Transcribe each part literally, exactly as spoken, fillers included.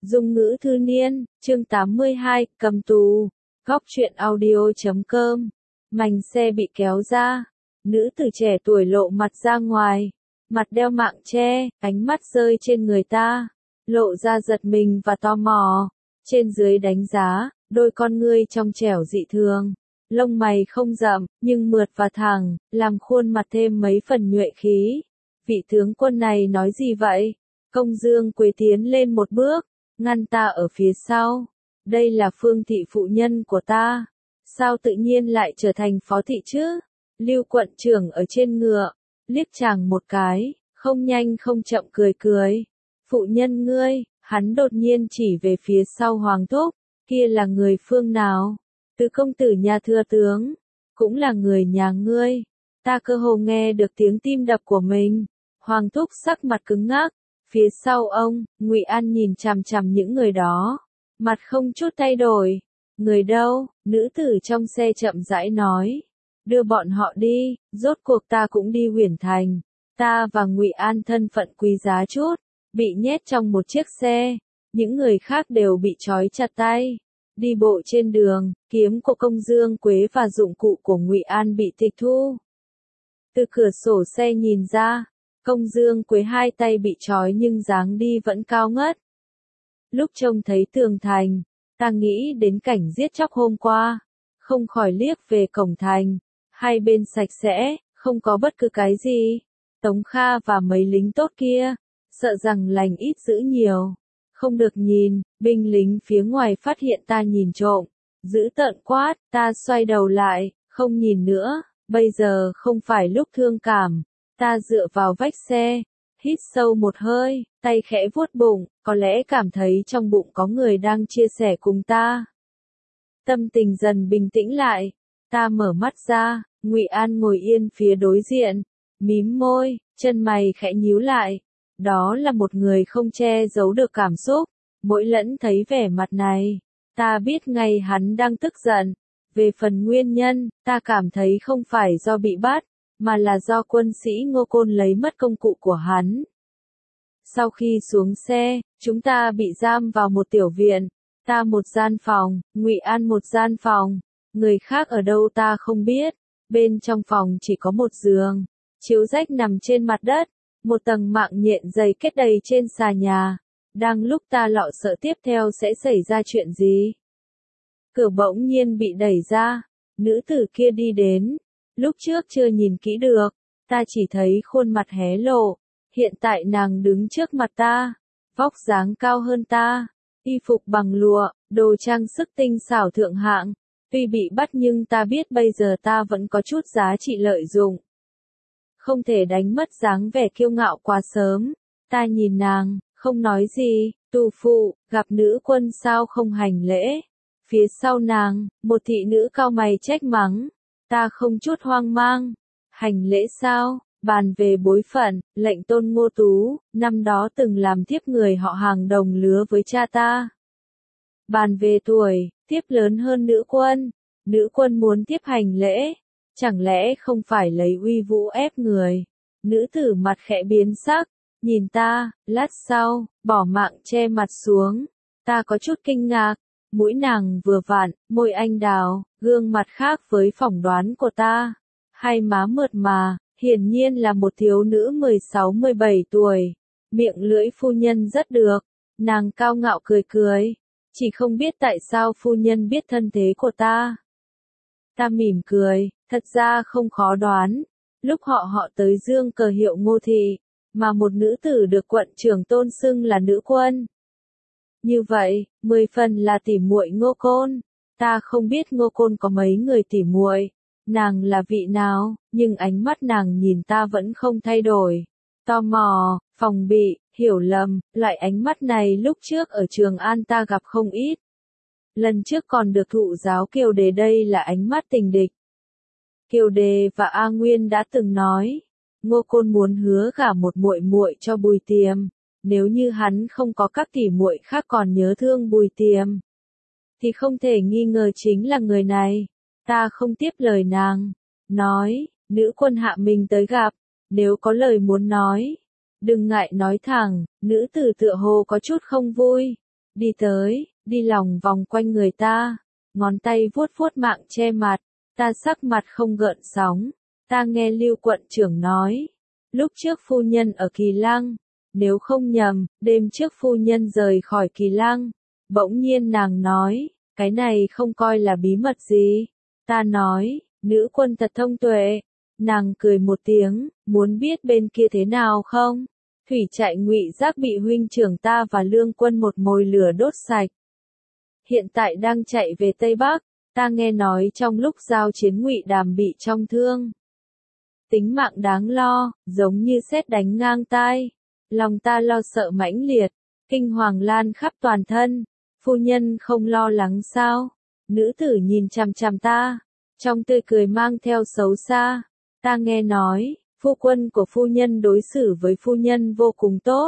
Dung ngữ thư niên, chương tám mươi hai, cầm tù. Góc truyện audio chấm com. Mành xe bị kéo ra. Nữ tử trẻ tuổi lộ mặt ra ngoài. Mặt đeo mạng che, ánh mắt rơi trên người ta. Lộ ra giật mình và tò mò. Trên dưới đánh giá, đôi con ngươi trong trẻo dị thường. Lông mày không rậm, nhưng mượt và thẳng, làm khuôn mặt thêm mấy phần nhuệ khí. Vị tướng quân này nói gì vậy? Công Dương Quế tiến lên một bước, ngăn ta ở phía sau. Đây là Phương thị phụ nhân của ta. Sao tự nhiên lại trở thành phó thị chứ? Lưu quận trưởng ở trên ngựa, liếc chàng một cái, không nhanh không chậm cười cười. Phụ nhân ngươi, hắn đột nhiên chỉ về phía sau Hoàng thúc, kia là người phương nào? Từ công tử nhà thừa tướng, cũng là người nhà ngươi. Ta cơ hồ nghe được tiếng tim đập của mình. Hoàng thúc sắc mặt cứng ngắc. Phía sau ông, Ngụy An nhìn chằm chằm những người đó, mặt không chút thay đổi. Người đâu? Nữ tử trong xe chậm rãi nói. Đưa bọn họ đi, rốt cuộc ta cũng đi Huyền Thành. Ta và Ngụy An thân phận quý giá chút, bị nhét trong một chiếc xe. Những người khác đều bị trói chặt tay. Đi bộ trên đường, kiếm của Công Dương Quế và dụng cụ của Ngụy An bị tịch thu. Từ cửa sổ xe nhìn ra, Công Dương Quế hai tay bị trói nhưng dáng đi vẫn cao ngất. Lúc trông thấy tường thành, ta nghĩ đến cảnh giết chóc hôm qua, không khỏi liếc về cổng thành, hai bên sạch sẽ, không có bất cứ cái gì. Tống Kha và mấy lính tốt kia, sợ rằng lành ít dữ nhiều. Không được nhìn, binh lính phía ngoài phát hiện ta nhìn trộm, dữ tợn quát, ta xoay đầu lại, không nhìn nữa, bây giờ không phải lúc thương cảm. Ta dựa vào vách xe, hít sâu một hơi, tay khẽ vuốt bụng, có lẽ cảm thấy trong bụng có người đang chia sẻ cùng ta. Tâm tình dần bình tĩnh lại, ta mở mắt ra, Ngụy An ngồi yên phía đối diện, mím môi, chân mày khẽ nhíu lại. Đó là một người không che giấu được cảm xúc, mỗi lẫn thấy vẻ mặt này, ta biết ngay hắn đang tức giận. Về phần nguyên nhân, ta cảm thấy không phải do bị bắt, mà là do quân sĩ Ngô Côn lấy mất công cụ của hắn. Sau khi xuống xe, chúng ta bị giam vào một tiểu viện, ta một gian phòng, Ngụy An một gian phòng, người khác ở đâu ta không biết. Bên trong phòng chỉ có một giường, chiếu rách nằm trên mặt đất, một tầng mạng nhện dày kết đầy trên xà nhà. Đang lúc ta lo sợ tiếp theo sẽ xảy ra chuyện gì, cửa bỗng nhiên bị đẩy ra, nữ tử kia đi đến. Lúc trước chưa nhìn kỹ được, ta chỉ thấy khuôn mặt hé lộ, hiện tại nàng đứng trước mặt ta, vóc dáng cao hơn ta, y phục bằng lụa, đồ trang sức tinh xảo thượng hạng, tuy bị bắt nhưng ta biết bây giờ ta vẫn có chút giá trị lợi dụng. Không thể đánh mất dáng vẻ kiêu ngạo quá sớm, ta nhìn nàng, không nói gì, tù phụ, gặp nữ quân sao không hành lễ. Phía sau nàng, một thị nữ cao mày trách mắng. Ta không chút hoang mang. Hành lễ sao? Bàn về bối phận, lệnh tôn Ngô Tú, năm đó từng làm thiếp người họ hàng đồng lứa với cha ta. Bàn về tuổi, thiếp lớn hơn nữ quân. Nữ quân muốn thiếp hành lễ. Chẳng lẽ không phải lấy uy vũ ép người? Nữ tử mặt khẽ biến sắc, nhìn ta, lát sau, bỏ mạng che mặt xuống. Ta có chút kinh ngạc. Mũi nàng vừa vặn, môi anh đào, gương mặt khác với phỏng đoán của ta. Hai má mượt mà, hiển nhiên là một thiếu nữ mười sáu mười bảy tuổi. Miệng lưỡi phu nhân rất được. Nàng cao ngạo cười cười. Chỉ không biết tại sao phu nhân biết thân thế của ta. Ta mỉm cười, thật ra không khó đoán. Lúc họ họ tới dương cờ hiệu Ngô thị, mà một nữ tử được quận trưởng tôn xưng là nữ quân. Như vậy, mười phần là tỉ muội Ngô Côn. Ta không biết Ngô Côn có mấy người tỉ muội, nàng là vị nào, nhưng ánh mắt nàng nhìn ta vẫn không thay đổi. Tò mò, phòng bị, hiểu lầm, loại ánh mắt này lúc trước ở Trường An ta gặp không ít. Lần trước còn được thụ giáo Kiều Đề, đây là ánh mắt tình địch. Kiều Đề và A Nguyên đã từng nói, Ngô Côn muốn hứa gả một muội muội cho Bùi Tiềm. Nếu như hắn không có các tỉ muội khác còn nhớ thương Bùi Tiềm, thì không thể nghi ngờ chính là người này. Ta không tiếp lời nàng, nói, nữ quân hạ mình tới gặp, nếu có lời muốn nói, đừng ngại nói thẳng. Nữ tử tựa hồ có chút không vui, đi tới, đi lòng vòng quanh người ta, ngón tay vuốt vuốt mạng che mặt, ta sắc mặt không gợn sóng, ta nghe Lưu quận trưởng nói, lúc trước phu nhân ở Kỳ Lăng, nếu không nhầm, đêm trước phu nhân rời khỏi Kỳ Lăng, bỗng nhiên nàng nói, cái này không coi là bí mật gì, ta nói, nữ quân thật thông tuệ, nàng cười một tiếng, muốn biết bên kia thế nào không? Thủy Trại Ngụy Giác bị huynh trưởng ta và Lương quân một mồi lửa đốt sạch. Hiện tại đang chạy về Tây Bắc, ta nghe nói trong lúc giao chiến Ngụy Đàm bị trọng thương. Tính mạng đáng lo, giống như sét đánh ngang tai. Lòng ta lo sợ mãnh liệt, kinh hoàng lan khắp toàn thân. Phu nhân không lo lắng sao? Nữ tử nhìn chằm chằm ta, trong tươi cười mang theo xấu xa. Ta nghe nói, phu quân của phu nhân đối xử với phu nhân vô cùng tốt.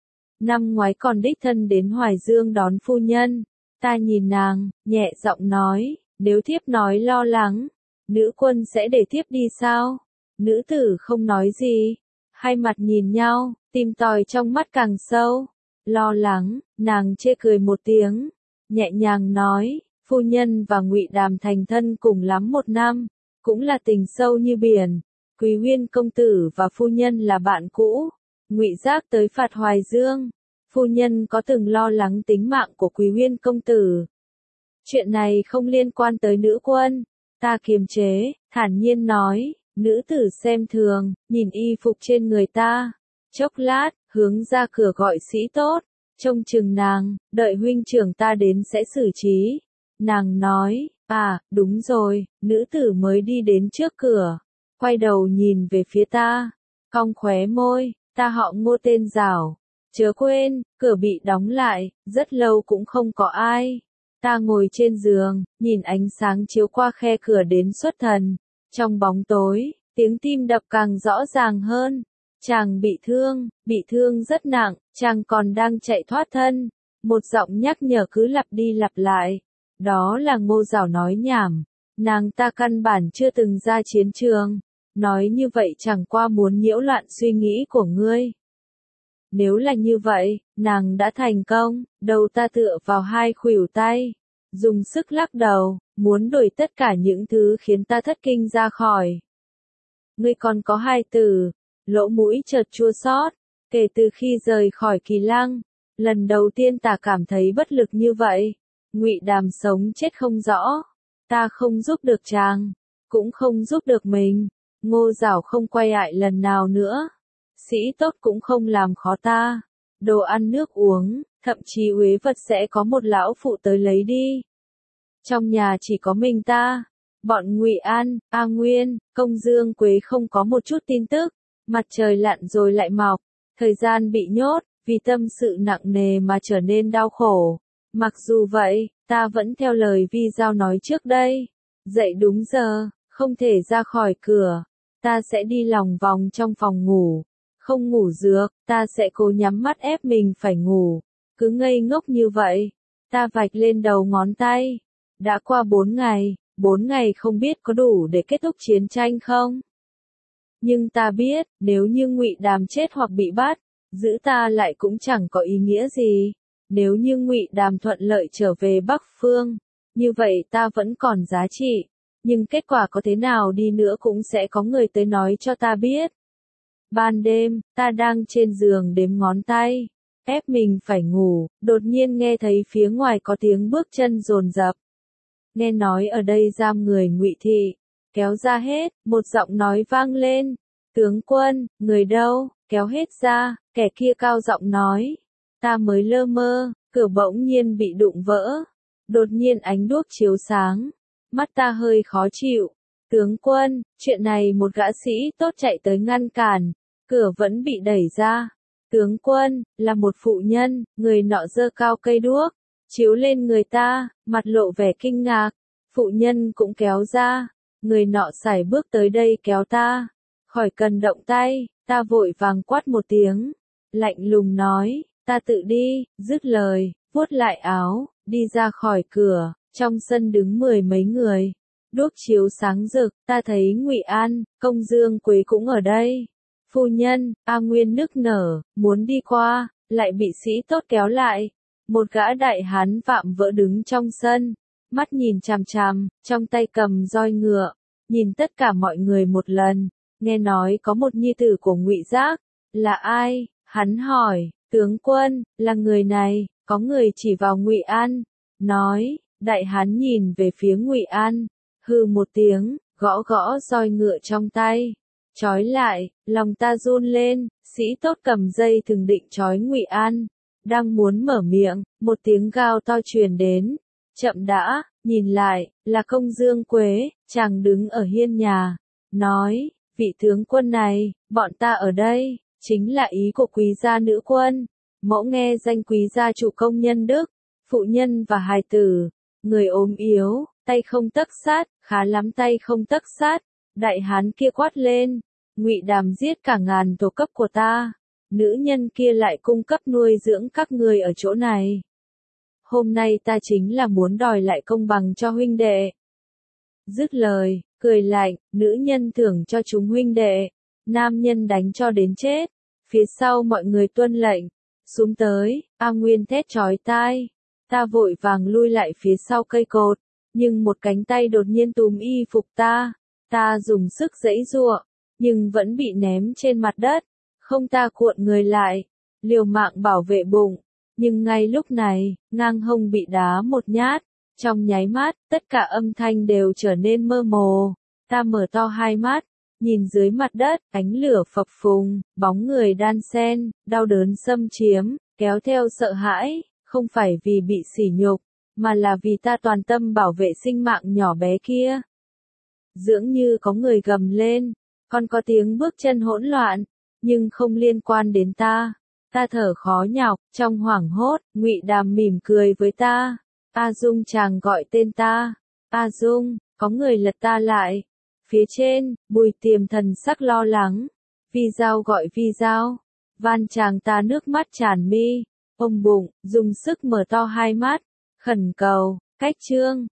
Năm ngoái còn đích thân đến Hoài Dương đón phu nhân. Ta nhìn nàng, nhẹ giọng nói, nếu thiếp nói lo lắng, nữ quân sẽ để thiếp đi sao? Nữ tử không nói gì, hai mặt nhìn nhau, tìm tòi trong mắt càng sâu. Lo lắng, nàng chê cười một tiếng, nhẹ nhàng nói, phu nhân và Ngụy Đàm thành thân cùng lắm một năm, cũng là tình sâu như biển. Quý Huyên công tử và phu nhân là bạn cũ. Ngụy Giác tới phạt Hoài Dương, phu nhân có từng lo lắng tính mạng của Quý Huyên công tử. Chuyện này không liên quan tới nữ quân. Ta kiềm chế, thản nhiên nói, nữ tử xem thường, nhìn y phục trên người ta. Chốc lát, hướng ra cửa gọi sĩ tốt, trông chừng nàng, đợi huynh trưởng ta đến sẽ xử trí. Nàng nói, à, đúng rồi, nữ tử mới đi đến trước cửa, quay đầu nhìn về phía ta, cong khóe môi, ta họ Ngô tên Giảo. Chớ quên, cửa bị đóng lại, rất lâu cũng không có ai. Ta ngồi trên giường, nhìn ánh sáng chiếu qua khe cửa đến xuất thần. Trong bóng tối, tiếng tim đập càng rõ ràng hơn. Chàng bị thương, bị thương rất nặng, chàng còn đang chạy thoát thân. Một giọng nhắc nhở cứ lặp đi lặp lại. Đó là Ngô Giảo nói nhảm. Nàng ta căn bản chưa từng ra chiến trường. Nói như vậy chẳng qua muốn nhiễu loạn suy nghĩ của ngươi. Nếu là như vậy, nàng đã thành công, đầu ta tựa vào hai khuỷu tay, dùng sức lắc đầu, muốn đuổi tất cả những thứ khiến ta thất kinh ra khỏi. Ngươi còn có hai từ, lỗ mũi chợt chua xót, kể từ khi rời khỏi Kỳ Lăng, lần đầu tiên ta cảm thấy bất lực như vậy. Ngụy Đàm sống chết không rõ, ta không giúp được chàng, cũng không giúp được mình. Ngô Giảo không quay lại lần nào nữa. Sĩ tốt cũng không làm khó ta. Đồ ăn nước uống, thậm chí uế vật sẽ có một lão phụ tới lấy đi. Trong nhà chỉ có mình ta. Bọn Ngụy An, A Nguyên, Công Dương Quế không có một chút tin tức. Mặt trời lặn rồi lại mọc. Thời gian bị nhốt, vì tâm sự nặng nề mà trở nên đau khổ. Mặc dù vậy, ta vẫn theo lời Vi Giao nói trước đây. Dậy đúng giờ, không thể ra khỏi cửa. Ta sẽ đi lòng vòng trong phòng ngủ. Không ngủ dược, ta sẽ cố nhắm mắt ép mình phải ngủ. Cứ ngây ngốc như vậy. Ta vạch lên đầu ngón tay. Đã qua bốn ngày, bốn ngày không biết có đủ để kết thúc chiến tranh không? Nhưng ta biết, nếu như Ngụy Đàm chết hoặc bị bắt, giữ ta lại cũng chẳng có ý nghĩa gì. Nếu như Ngụy Đàm thuận lợi trở về Bắc Phương, như vậy ta vẫn còn giá trị. Nhưng kết quả có thế nào đi nữa cũng sẽ có người tới nói cho ta biết. Ban đêm, ta đang trên giường đếm ngón tay, ép mình phải ngủ, đột nhiên nghe thấy phía ngoài có tiếng bước chân dồn dập. Nghe nói ở đây giam người Ngụy thị, kéo ra hết, một giọng nói vang lên. Tướng quân, người đâu, kéo hết ra, kẻ kia cao giọng nói. Ta mới lơ mơ, cửa bỗng nhiên bị đụng vỡ. Đột nhiên ánh đuốc chiếu sáng, mắt ta hơi khó chịu. Tướng quân, chuyện này một gã sĩ tốt chạy tới ngăn cản, cửa vẫn bị đẩy ra. Tướng quân, là một phụ nhân, người nọ giơ cao cây đuốc, chiếu lên người ta, mặt lộ vẻ kinh ngạc. Phụ nhân cũng kéo ra, người nọ sải bước tới đây kéo ta, khỏi cần động tay. Ta vội vàng quát một tiếng, lạnh lùng nói, ta tự đi. Dứt lời, vuốt lại áo, đi ra khỏi cửa. Trong sân đứng mười mấy người, đuốc chiếu sáng rực. Ta thấy Ngụy An, Công Dương Quế cũng ở đây. Phu nhân, A Nguyên nức nở, muốn đi qua, lại bị sĩ tốt kéo lại. Một gã đại hán vạm vỡ đứng trong sân, mắt nhìn chằm chằm, trong tay cầm roi ngựa, nhìn tất cả mọi người một lần, nghe nói có một nhi tử của Ngụy Giác. Là ai? Hắn hỏi. Tướng quân, là người này. Có người chỉ vào Ngụy An, nói. Đại hán nhìn về phía Ngụy An, hừ một tiếng, gõ gõ roi ngựa trong tay, trói lại. Lòng ta run lên. Sĩ tốt cầm dây thừng định trói Ngụy An, đang muốn mở miệng, một tiếng gào to truyền đến. Chậm đã, nhìn lại, là Công Dương Quế, chàng đứng ở hiên nhà, nói, vị tướng quân này, bọn ta ở đây, chính là ý của quý gia nữ quân. Mẫu nghe danh quý gia chủ công nhân đức, phụ nhân và hài tử, người ốm yếu, tay không tấc sát, khá lắm tay không tấc sát. Đại hán kia quát lên, Ngụy Đàm giết cả ngàn tổ cấp của ta, nữ nhân kia lại cung cấp nuôi dưỡng các người ở chỗ này. Hôm nay ta chính là muốn đòi lại công bằng cho huynh đệ. Dứt lời, cười lạnh, nữ nhân thưởng cho chúng huynh đệ, nam nhân đánh cho đến chết. Phía sau mọi người tuân lệnh, xuống tới. A Nguyên thét chói tai, ta vội vàng lui lại phía sau cây cột, nhưng một cánh tay đột nhiên túm y phục ta, ta dùng sức giãy giụa, nhưng vẫn bị ném trên mặt đất. Không, ta cuộn người lại, liều mạng bảo vệ bụng, nhưng ngay lúc này, ngang hông bị đá một nhát. Trong nháy mắt, tất cả âm thanh đều trở nên mơ hồ. Ta mở to hai mắt, nhìn dưới mặt đất, ánh lửa phập phùng, bóng người đan xen, đau đớn xâm chiếm, kéo theo sợ hãi, không phải vì bị sỉ nhục, mà là vì ta toàn tâm bảo vệ sinh mạng nhỏ bé kia. Dường như có người gầm lên, còn có tiếng bước chân hỗn loạn, nhưng không liên quan đến ta. Ta thở khó nhọc, trong hoảng hốt, Ngụy Đàm mỉm cười với ta. A Dung, chàng gọi tên ta. A Dung, có người lật ta lại. Phía trên, Bùi Tiềm thần sắc lo lắng. Vi Giao gọi Vi Giao. Van chàng ta nước mắt tràn mi, ôm bụng, dùng sức mở to hai mắt, khẩn cầu, cách chương.